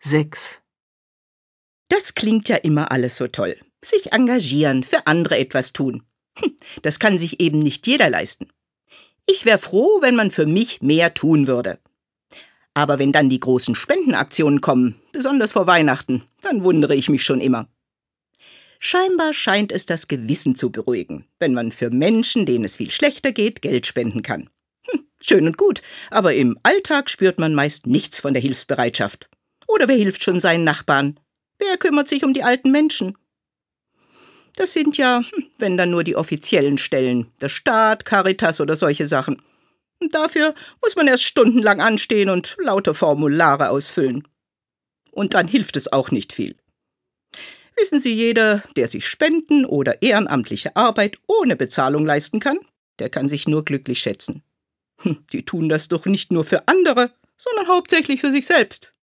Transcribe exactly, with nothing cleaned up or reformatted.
sechs. Das klingt ja immer alles so toll. Sich engagieren, für andere etwas tun. Hm, das kann sich eben nicht jeder leisten. Ich wäre froh, wenn man für mich mehr tun würde. Aber wenn dann die großen Spendenaktionen kommen, besonders vor Weihnachten, dann wundere ich mich schon immer. Scheinbar scheint es das Gewissen zu beruhigen, wenn man für Menschen, denen es viel schlechter geht, Geld spenden kann. Hm, schön und gut, aber im Alltag spürt man meist nichts von der Hilfsbereitschaft. Oder wer hilft schon seinen Nachbarn? Wer kümmert sich um die alten Menschen? Das sind ja, wenn dann nur die offiziellen Stellen, der Staat, Caritas oder solche Sachen. Und dafür muss man erst stundenlang anstehen und lauter Formulare ausfüllen. Und dann hilft es auch nicht viel. Wissen Sie, jeder, der sich Spenden oder ehrenamtliche Arbeit ohne Bezahlung leisten kann, der kann sich nur glücklich schätzen. Die tun das doch nicht nur für andere, sondern hauptsächlich für sich selbst.